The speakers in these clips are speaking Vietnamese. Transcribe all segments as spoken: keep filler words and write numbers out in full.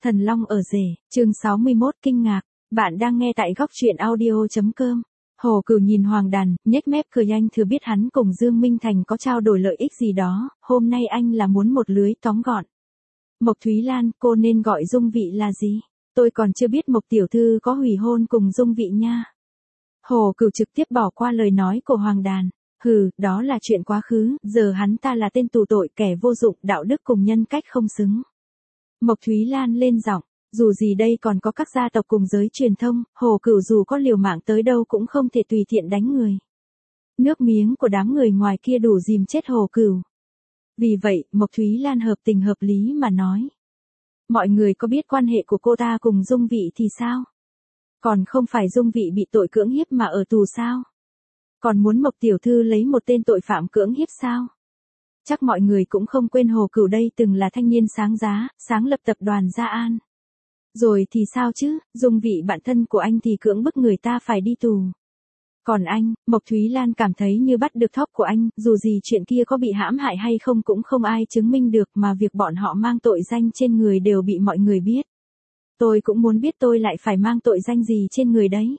Thần Long ở rể, chương sáu mươi mốt kinh ngạc, bạn đang nghe tại góc truyện audio chấm com. Hồ Cửu nhìn Hoàng Đàn, nhếch mép cười anh thừa biết hắn cùng Dương Minh Thành có trao đổi lợi ích gì đó, hôm nay anh là muốn một lưới tóm gọn. Mộc Thúy Lan, cô nên gọi Dung Vị là gì? Tôi còn chưa biết Mộc tiểu thư có hủy hôn cùng Dung Vị nha. Hồ Cửu trực tiếp bỏ qua lời nói của Hoàng Đàn. Hừ, đó là chuyện quá khứ, giờ hắn ta là tên tù tội, kẻ vô dụng, đạo đức cùng nhân cách không xứng. Mộc Thúy Lan lên giọng, dù gì đây còn có các gia tộc cùng giới truyền thông, Hồ Cửu dù có liều mạng tới đâu cũng không thể tùy tiện đánh người. Nước miếng của đám người ngoài kia đủ dìm chết Hồ Cửu. Vì vậy, Mộc Thúy Lan hợp tình hợp lý mà nói. Mọi người có biết quan hệ của cô ta cùng Dung Vị thì sao? Còn không phải Dung Vị bị tội cưỡng hiếp mà ở tù sao? Còn muốn Mộc tiểu thư lấy một tên tội phạm cưỡng hiếp sao? Chắc mọi người cũng không quên Hồ Cửu đây từng là thanh niên sáng giá, sáng lập tập đoàn Gia An. Rồi thì sao chứ, Dung Vị bạn thân của anh thì cưỡng bức người ta phải đi tù. Còn anh, Mộc Thúy Lan cảm thấy như bắt được thóp của anh, dù gì chuyện kia có bị hãm hại hay không cũng không ai chứng minh được mà việc bọn họ mang tội danh trên người đều bị mọi người biết. Tôi cũng muốn biết tôi lại phải mang tội danh gì trên người đấy.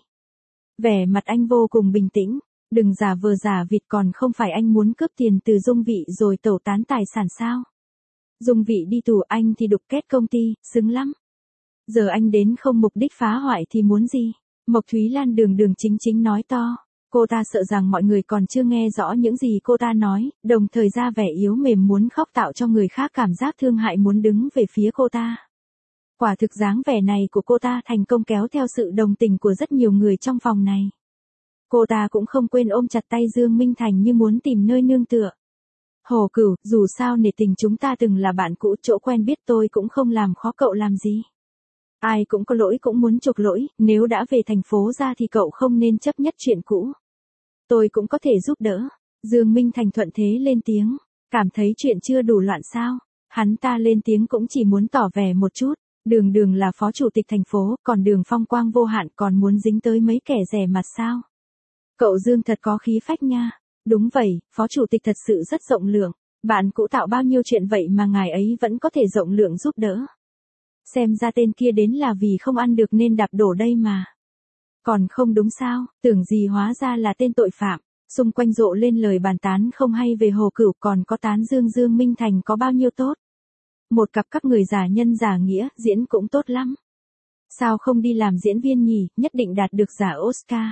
Vẻ mặt anh vô cùng bình tĩnh. Đừng giả vờ giả vịt, còn không phải anh muốn cướp tiền từ Dung Vị rồi tẩu tán tài sản sao? Dung Vị đi tù, anh thì đục kết công ty, xứng lắm. Giờ anh đến không mục đích phá hoại thì muốn gì? Mộc Thúy Lan đường đường chính chính nói to. Cô ta sợ rằng mọi người còn chưa nghe rõ những gì cô ta nói, đồng thời ra vẻ yếu mềm muốn khóc, tạo cho người khác cảm giác thương hại muốn đứng về phía cô ta. Quả thực dáng vẻ này của cô ta thành công kéo theo sự đồng tình của rất nhiều người trong phòng này. Cô ta cũng không quên ôm chặt tay Dương Minh Thành như muốn tìm nơi nương tựa. Hồ Cửu, dù sao nể tình chúng ta từng là bạn cũ, chỗ quen biết, tôi cũng không làm khó cậu làm gì. Ai cũng có lỗi cũng muốn chuộc lỗi, nếu đã về thành phố ra thì cậu không nên chấp nhất chuyện cũ. Tôi cũng có thể giúp đỡ. Dương Minh Thành thuận thế lên tiếng, cảm thấy chuyện chưa đủ loạn sao? Hắn ta lên tiếng cũng chỉ muốn tỏ vẻ một chút. Đường Đường là phó chủ tịch thành phố, còn Đường phong quang vô hạn, còn muốn dính tới mấy kẻ rẻ mặt sao? Cậu Dương thật có khí phách nha. Đúng vậy, phó chủ tịch thật sự rất rộng lượng. Bạn cũ tạo bao nhiêu chuyện vậy mà ngài ấy vẫn có thể rộng lượng giúp đỡ. Xem ra tên kia đến là vì không ăn được nên đạp đổ đây mà. Còn không đúng sao, tưởng gì hóa ra là tên tội phạm. Xung quanh rộ lên lời bàn tán không hay về Hồ Cửu, còn có tán Dương Dương Minh Thành có bao nhiêu tốt. Một cặp các người giả nhân giả nghĩa, diễn cũng tốt lắm. Sao không đi làm diễn viên nhỉ, nhất định đạt được giải Oscar.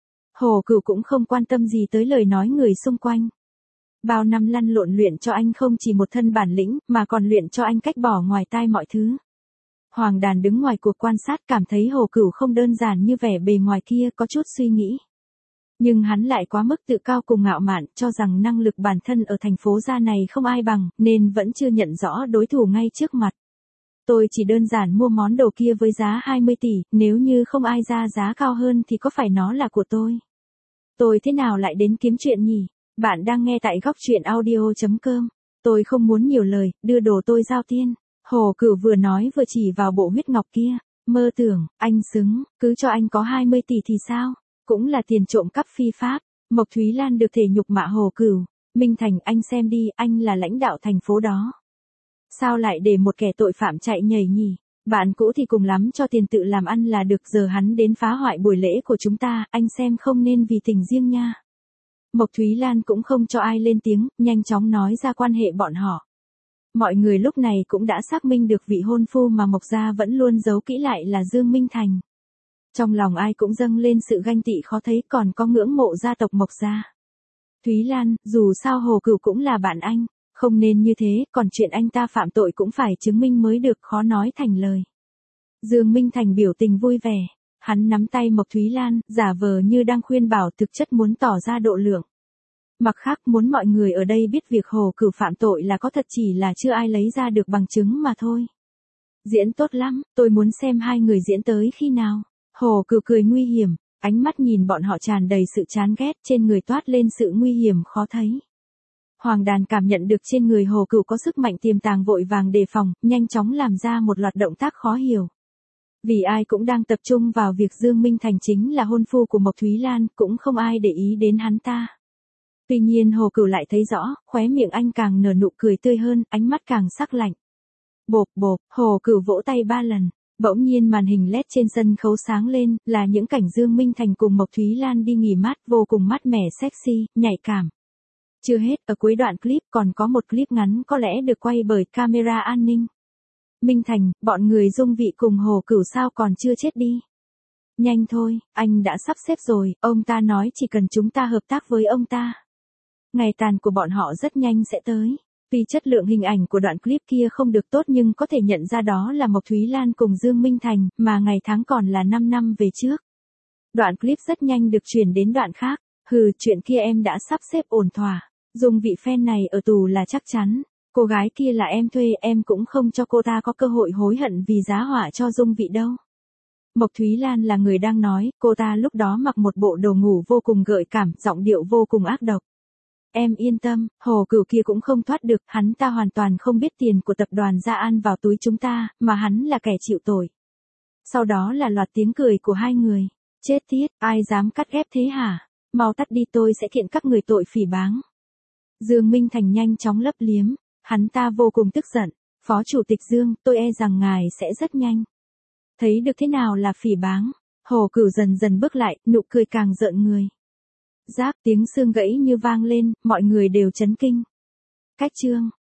Hồ Cửu cũng không quan tâm gì tới lời nói người xung quanh. Bao năm lăn lộn luyện cho anh không chỉ một thân bản lĩnh, mà còn luyện cho anh cách bỏ ngoài tai mọi thứ. Hoàng Đàn đứng ngoài cuộc quan sát, cảm thấy Hồ Cửu không đơn giản như vẻ bề ngoài kia, có chút suy nghĩ. Nhưng hắn lại quá mức tự cao cùng ngạo mạn, cho rằng năng lực bản thân ở thành phố Gia này không ai bằng, nên vẫn chưa nhận rõ đối thủ ngay trước mặt. Tôi chỉ đơn giản mua món đồ kia với giá hai mươi tỷ, nếu như không ai ra giá cao hơn thì có phải nó là của tôi? Tôi thế nào lại đến kiếm chuyện nhỉ? Bạn đang nghe tại góc truyện audio chấm com. Tôi không muốn nhiều lời, đưa đồ tôi giao tiền. Hồ Cửu vừa nói vừa chỉ vào bộ huyết ngọc kia. Mơ tưởng, anh xứng, cứ cho anh có hai mươi tỷ thì sao? Cũng là tiền trộm cắp phi pháp. Mộc Thúy Lan được thể nhục mạ Hồ Cửu. Minh Thành, anh xem đi, anh là lãnh đạo thành phố đó. Sao lại để một kẻ tội phạm chạy nhảy nhỉ? Bạn cũ thì cùng lắm cho tiền tự làm ăn là được, giờ hắn đến phá hoại buổi lễ của chúng ta, anh xem không nên vì tình riêng nha. Mộc Thúy Lan cũng không cho ai lên tiếng, nhanh chóng nói ra quan hệ bọn họ. Mọi người lúc này cũng đã xác minh được vị hôn phu mà Mộc gia vẫn luôn giấu kỹ lại là Dương Minh Thành. Trong lòng ai cũng dâng lên sự ganh tị khó thấy, còn có ngưỡng mộ gia tộc Mộc gia. Thúy Lan, dù sao Hồ Cửu cũng là bạn anh. Không nên như thế, còn chuyện anh ta phạm tội cũng phải chứng minh mới được, khó nói thành lời. Dương Minh Thành biểu tình vui vẻ. Hắn nắm tay Mộc Thúy Lan, giả vờ như đang khuyên bảo, thực chất muốn tỏ ra độ lượng. Mặt khác, muốn mọi người ở đây biết việc Hồ Cửu phạm tội là có thật, chỉ là chưa ai lấy ra được bằng chứng mà thôi. Diễn tốt lắm, tôi muốn xem hai người diễn tới khi nào. Hồ Cửu cười nguy hiểm, ánh mắt nhìn bọn họ tràn đầy sự chán ghét, trên người toát lên sự nguy hiểm khó thấy. Hoàng Đàn cảm nhận được trên người Hồ Cửu có sức mạnh tiềm tàng, vội vàng đề phòng, nhanh chóng làm ra một loạt động tác khó hiểu. Vì ai cũng đang tập trung vào việc Dương Minh Thành chính là hôn phu của Mộc Thúy Lan, cũng không ai để ý đến hắn ta. Tuy nhiên Hồ Cửu lại thấy rõ, khóe miệng anh càng nở nụ cười tươi hơn, ánh mắt càng sắc lạnh. Bộp bộp, Hồ Cửu vỗ tay ba lần. Bỗng nhiên màn hình led trên sân khấu sáng lên, là những cảnh Dương Minh Thành cùng Mộc Thúy Lan đi nghỉ mát vô cùng mát mẻ sexy, nhạy cảm. Chưa hết, ở cuối đoạn clip còn có một clip ngắn có lẽ được quay bởi camera an ninh. Minh Thành, bọn người Dung Vị cùng Hồ Cửu sao còn chưa chết đi? Nhanh thôi, anh đã sắp xếp rồi, ông ta nói chỉ cần chúng ta hợp tác với ông ta. Ngày tàn của bọn họ rất nhanh sẽ tới. Vì chất lượng hình ảnh của đoạn clip kia không được tốt nhưng có thể nhận ra đó là Mộc Thúy Lan cùng Dương Minh Thành, mà ngày tháng còn là năm năm về trước. Đoạn clip rất nhanh được chuyển đến đoạn khác. Hừ, chuyện kia em đã sắp xếp ổn thỏa. Dung Vị fan này ở tù là chắc chắn. Cô gái kia là em thuê, em cũng không cho cô ta có cơ hội hối hận vì giá họa cho Dung Vị đâu. Mộc Thúy Lan là người đang nói, cô ta lúc đó mặc một bộ đồ ngủ vô cùng gợi cảm, giọng điệu vô cùng ác độc. Em yên tâm, Hồ Cửu kia cũng không thoát được, hắn ta hoàn toàn không biết tiền của tập đoàn Gia An vào túi chúng ta, mà hắn là kẻ chịu tội. Sau đó là loạt tiếng cười của hai người. Chết tiết, ai dám cắt ghép thế hả? Mau tắt đi, tôi sẽ kiện các người tội phỉ báng. Dương Minh Thành nhanh chóng lấp liếm, hắn ta vô cùng tức giận. Phó Chủ tịch Dương, tôi e rằng ngài sẽ rất nhanh. Thấy được thế nào là phỉ báng? Hồ Cửu dần dần bước lại, nụ cười càng rợn người. Giáp tiếng xương gãy như vang lên, mọi người đều chấn kinh. Cách chương